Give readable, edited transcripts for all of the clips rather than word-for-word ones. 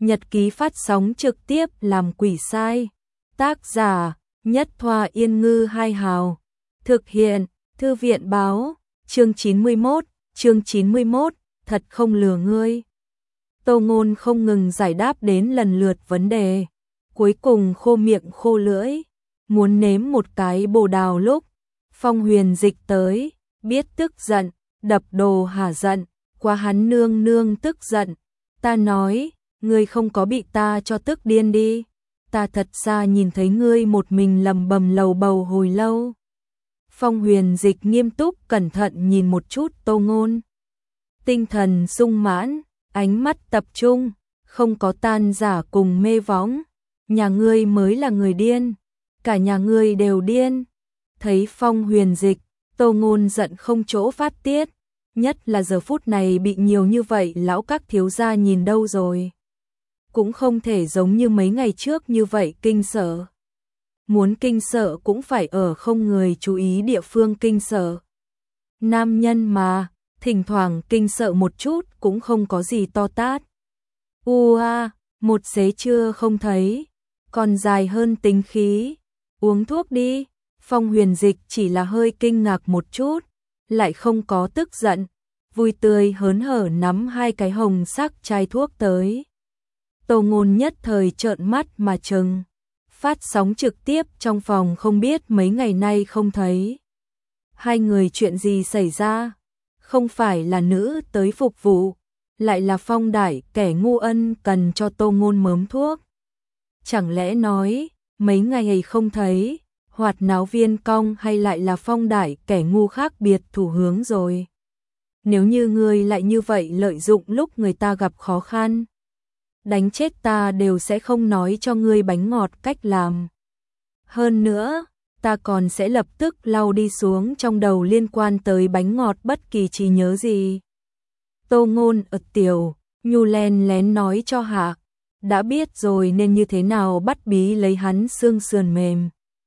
Nhật ký phát sóng trực tiếp làm quỷ sai. Tác giả Nhất Thoa Yên Ngư Hai Hào. Thực hiện Thư viện Báo. Chương 91, thật không lừa ngươi. Tô Ngôn không ngừng giải đáp đến lần lượt vấn đề. Cuối cùng khô miệng khô lưỡi. Muốn nếm một cái bồ đào lúc Phong Huyền Dịch tới, biết tức giận, đập đồ hả giận, quá hắn nương nương tức giận. Ta nói, ngươi không có bị ta cho tức điên đi. Ta thật xa nhìn thấy ngươi một mình lầm bầm lầu bầu hồi lâu. Phong Huyền Dịch nghiêm túc cẩn thận nhìn một chút Tô Ngôn. Tinh thần sung mãn, ánh mắt tập trung, không có tan giả cùng mê võng. Nhà ngươi mới là người điên, cả nhà ngươi đều điên. Thấy Phong Huyền Dịch, Tô Ngôn giận không chỗ phát tiết, nhất là giờ phút này bị nhiều như vậy lão các thiếu gia nhìn đâu rồi. Cũng không thể giống như mấy ngày trước như vậy kinh sợ. Muốn kinh sợ cũng phải ở không người chú ý địa phương kinh sợ. Nam nhân mà, thỉnh thoảng kinh sợ một chút cũng không có gì to tát. Một xế trưa không thấy, còn dài hơn tính khí. Uống thuốc đi. Phong Huyền Dịch chỉ là hơi kinh ngạc một chút, lại không có tức giận, vui tươi hớn hở nắm hai cái hồng sắc chai thuốc tới. Tô Ngôn nhất thời trợn mắt mà trừng. Phát sóng trực tiếp trong phòng không biết mấy ngày nay không thấy. Hai người chuyện gì xảy ra? Không phải là nữ tới phục vụ, lại là Phong Đại kẻ ngu ân cần cho Tô Ngôn mớm thuốc. Chẳng lẽ nói, mấy ngày không thấy, Hoạt Náo Viên cong hay lại là Phong Đại kẻ ngu khác biệt thủ hướng rồi? Nếu như ngươi lại như vậy lợi dụng lúc người ta gặp khó khăn, đánh chết ta đều sẽ không nói cho ngươi bánh ngọt cách làm. Hơn nữa, ta còn sẽ lập tức lau đi xuống trong đầu liên quan tới bánh ngọt bất kỳ trí nhớ gì. Tô Ngôn tiểu, nhu len lén nói cho Hạ, đã biết rồi nên như thế nào bắt bí lấy hắn xương sườn mềm.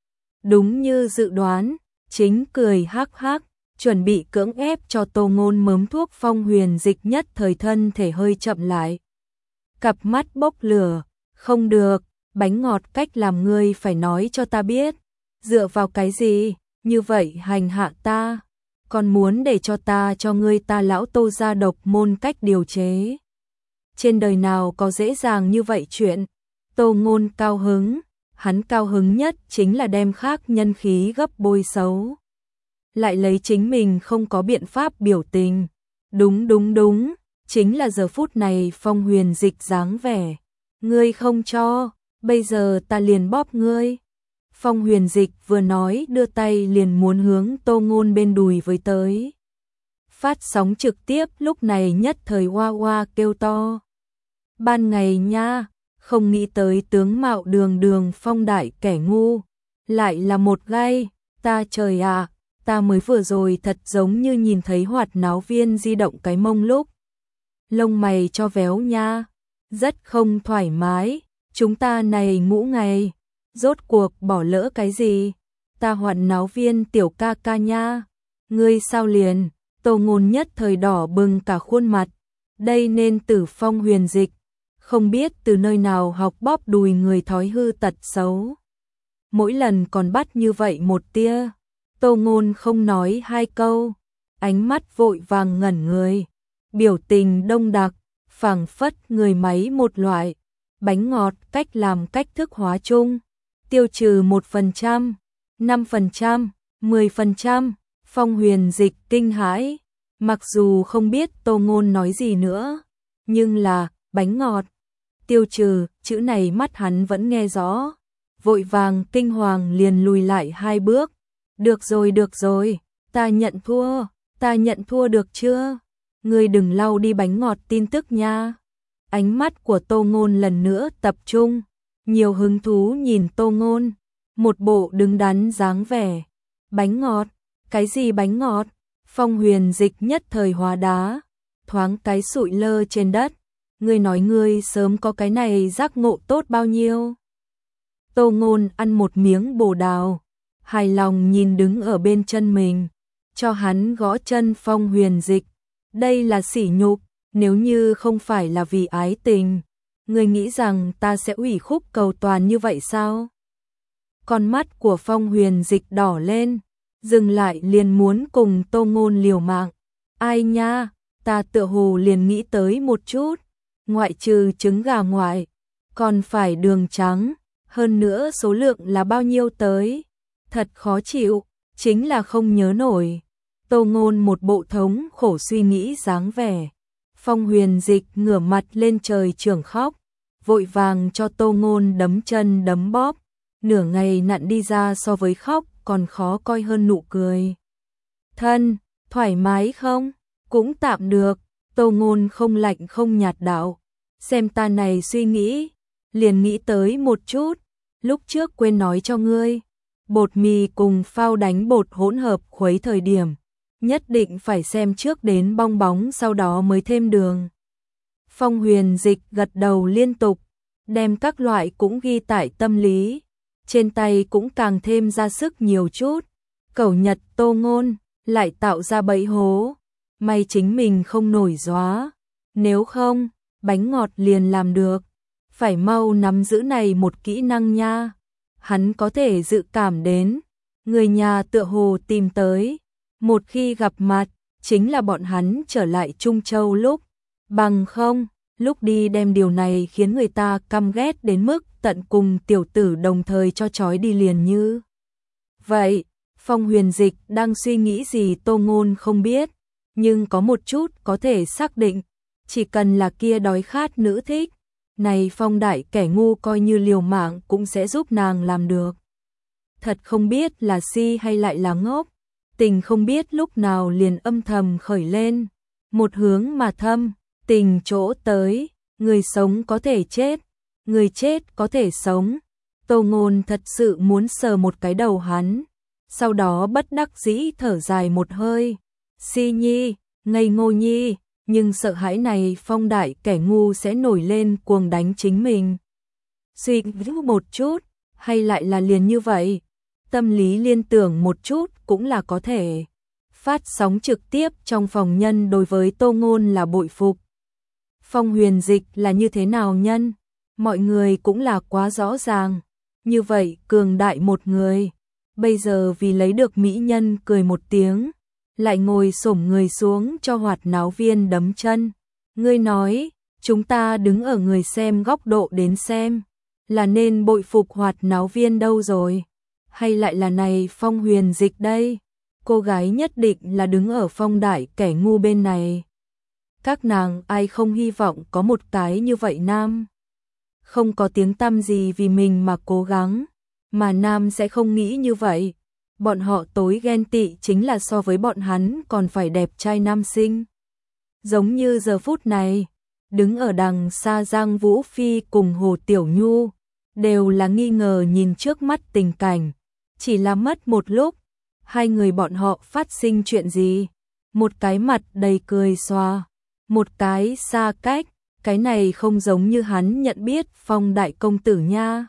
Đúng như dự đoán, chính cười hắc hắc, chuẩn bị cưỡng ép cho Tô Ngôn mớm thuốc. Phong Huyền Dịch nhất thời thân thể hơi chậm lại. Cặp mắt bốc lửa, không được, bánh ngọt cách làm ngươi phải nói cho ta biết. Dựa vào cái gì, như vậy hành hạ ta, còn muốn để cho ta cho ngươi ta lão Tô gia độc môn cách điều chế. Trên đời nào có dễ dàng như vậy chuyện. Tô Ngôn cao hứng, hắn cao hứng nhất chính là đem khác nhân khí gấp bôi xấu. Lại lấy chính mình không có biện pháp biểu tình. Đúng, chính là giờ phút này Phong Huyền Dịch dáng vẻ. Ngươi không cho, bây giờ ta liền bóp ngươi. Phong Huyền Dịch vừa nói đưa tay liền muốn hướng Tô Ngôn bên đùi với tới. Phát sóng trực tiếp lúc này nhất thời hoa hoa kêu to. Ban ngày nha, không nghĩ tới tướng mạo đường đường Phong Đại kẻ ngu, lại là một gai, ta trời ạ, ta mới vừa rồi thật giống như nhìn thấy Hoạt Náo Viên di động cái mông lúc. Lông mày cho véo nha, rất không thoải mái, chúng ta này ngũ ngày, rốt cuộc bỏ lỡ cái gì, ta Hoạt Náo Viên tiểu ca ca nha, ngươi sao liền. Tô Ngôn nhất thời đỏ bừng cả khuôn mặt, đây nên từ Phong Huyền Dịch, không biết từ nơi nào học bóp đùi người thói hư tật xấu. Mỗi lần còn bắt như vậy một tia, Tô Ngôn không nói hai câu, ánh mắt vội vàng ngẩn người, biểu tình đông đặc, phảng phất người máy một loại. Bánh ngọt cách làm cách thức hóa chung, tiêu trừ 1%, 5%, 10%. Phong Huyền Dịch kinh hãi, mặc dù không biết Tô Ngôn nói gì nữa, nhưng là bánh ngọt, tiêu trừ, chữ này mắt hắn vẫn nghe rõ, vội vàng kinh hoàng liền lùi lại 2 bước. Được rồi, ta nhận thua được chưa? Ngươi đừng lau đi bánh ngọt tin tức nha. Ánh mắt của Tô Ngôn lần nữa tập trung, nhiều hứng thú nhìn Tô Ngôn, một bộ đứng đắn dáng vẻ. Bánh ngọt? Cái gì bánh ngọt? Phong Huyền Dịch nhất thời hóa đá, thoáng cái sụi lơ trên đất. Ngươi nói ngươi sớm có cái này giác ngộ tốt bao nhiêu? Tô Ngôn ăn một miếng bồ đào, hài lòng nhìn đứng ở bên chân mình, cho hắn gõ chân Phong Huyền Dịch. Đây là sỉ nhục, nếu như không phải là vì ái tình, Ngươi nghĩ rằng ta sẽ ủy khúc cầu toàn như vậy sao? Con mắt của Phong Huyền Dịch đỏ lên, dừng lại liền muốn cùng Tô Ngôn liều mạng. Ai nha, ta tựa hồ liền nghĩ tới một chút, ngoại trừ trứng gà ngoại, còn phải đường trắng, hơn nữa số lượng là bao nhiêu tới? Thật khó chịu, chính là không nhớ nổi. Tô Ngôn một bộ thống khổ suy nghĩ dáng vẻ. Phong Huyền Dịch ngửa mặt lên trời trưởng khóc, vội vàng cho Tô Ngôn đấm chân đấm bóp, nửa ngày nặn đi ra so với khóc còn khó coi hơn nụ cười. Thân, thoải mái không? Cũng tạm được. Tô Ngôn không lạnh không nhạt đạo. Xem ta này suy nghĩ, liền nghĩ tới một chút, lúc trước quên nói cho ngươi, bột mì cùng phao đánh bột hỗn hợp khuấy thời điểm, nhất định phải xem trước đến bong bóng sau đó mới thêm đường. Phong Huyền Dịch gật đầu liên tục, đem các loại cũng ghi tại tâm lý, trên tay cũng càng thêm ra sức nhiều chút. Cẩu Nhật Tô Ngôn lại tạo ra bẫy hố, may chính mình không nổi gió, nếu không, bánh ngọt liền làm được. Phải mau nắm giữ này một kỹ năng nha. Hắn có thể dự cảm đến, người nhà tựa hồ tìm tới, một khi gặp mặt, chính là bọn hắn trở lại Trung Châu lúc, bằng không, lúc đi đem điều này khiến người ta căm ghét đến mức tận cùng tiểu tử đồng thời cho trói đi liền như. Vậy, Phong Huyền Dịch đang suy nghĩ gì Tô Ngôn không biết, nhưng có một chút có thể xác định, chỉ cần là kia đói khát nữ thích, này Phong đại kẻ ngu coi như liều mạng cũng sẽ giúp nàng làm được. Thật không biết là si hay lại là ngốc, tình không biết lúc nào liền âm thầm khởi lên, một hướng mà thâm, tình chỗ tới, người sống có thể chết, người chết có thể sống. Tô Ngôn thật sự muốn sờ một cái đầu hắn, sau đó bất đắc dĩ thở dài một hơi. Si nhi, ngây ngô nhi, nhưng sợ hãi này Phong đại kẻ ngu sẽ nổi lên cuồng đánh chính mình. Suy nghĩ một chút, hay lại là liền như vậy, tâm lý liên tưởng một chút cũng là có thể. Phát sóng trực tiếp trong phòng nhân đối với Tô Ngôn là bội phục. Phong Huyền Dịch là như thế nào nhân, mọi người cũng là quá rõ ràng. Như vậy cường đại một người, bây giờ vì lấy được mỹ nhân cười một tiếng, lại ngồi xổm người xuống cho Hoạt Náo Viên đấm chân. Ngươi nói, chúng ta đứng ở người xem góc độ đến xem, là nên bội phục Hoạt Náo Viên đâu rồi, hay lại là này Phong Huyền Dịch đây? Cô gái nhất định là đứng ở Phong đại kẻ ngu bên này. Các nàng ai không hy vọng có một cái như vậy nam, không có tiếng tăm gì vì mình mà cố gắng, mà nam sẽ không nghĩ như vậy. Bọn họ tối ghen tị chính là so với bọn hắn còn phải đẹp trai nam sinh. Giống như giờ phút này, đứng ở đằng xa Giang Vũ Phi cùng Hồ Tiểu Nhu, đều là nghi ngờ nhìn trước mắt tình cảnh. Chỉ là mất một lúc, hai người bọn họ phát sinh chuyện gì? Một cái mặt đầy cười xòa, một cái xa cách, cái này không giống như hắn nhận biết Phong đại công tử nha.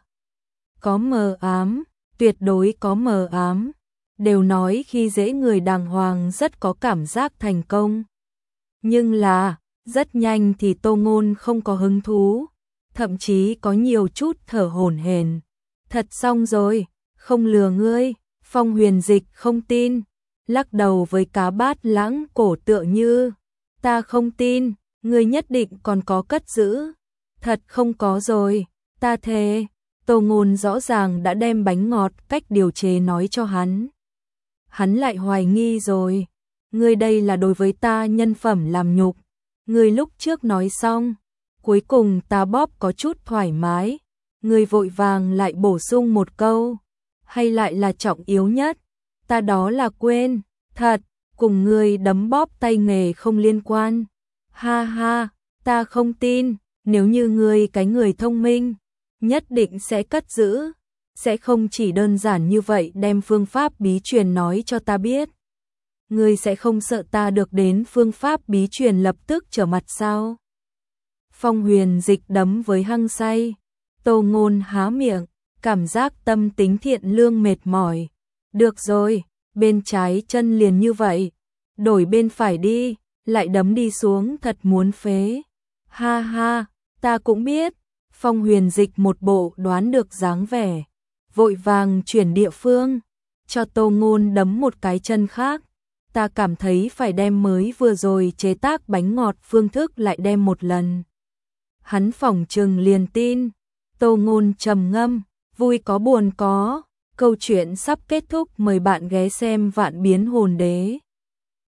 Có mờ ám, tuyệt đối có mờ ám. Đều nói khi dễ người đàng hoàng rất có cảm giác thành công. Nhưng là, rất nhanh thì Tô Ngôn không có hứng thú, thậm chí có nhiều chút thở hổn hển. Thật xong rồi, không lừa ngươi. Phong Huyền Dịch không tin, lắc đầu với cá bát lãng cổ tựa như, ta không tin, ngươi nhất định còn có cất giữ. Thật không có rồi, ta thề. Tô Ngôn rõ ràng đã đem bánh ngọt cách điều chế nói cho hắn. Hắn lại hoài nghi rồi, ngươi đây là đối với ta nhân phẩm làm nhục. Ngươi lúc trước nói xong, cuối cùng ta bóp có chút thoải mái, ngươi vội vàng lại bổ sung một câu, hay lại là trọng yếu nhất, ta đó là quên, thật, cùng ngươi đấm bóp tay nghề không liên quan. Ha ha, ta không tin, nếu như ngươi cái người thông minh, nhất định sẽ cất giữ, sẽ không chỉ đơn giản như vậy đem phương pháp bí truyền nói cho ta biết. Ngươi sẽ không sợ ta được đến phương pháp bí truyền lập tức trở mặt sao? Phong Huyền Dịch đấm với hăng say, Tô Ngôn há miệng, cảm giác tâm tính thiện lương mệt mỏi. Được rồi, bên trái chân liền như vậy, đổi bên phải đi, lại đấm đi xuống thật muốn phế. Ha ha, ta cũng biết, Phong Huyền Dịch một bộ đoán được dáng vẻ, vội vàng chuyển địa phương, cho Tô Ngôn đấm một cái chân khác. Ta cảm thấy phải đem mới vừa rồi chế tác bánh ngọt phương thức lại đem một lần. Hắn phỏng chừng liền tin. Tô Ngôn trầm ngâm, vui có buồn có. Câu chuyện sắp kết thúc, mời bạn ghé xem Vạn Biến Hồn Đế.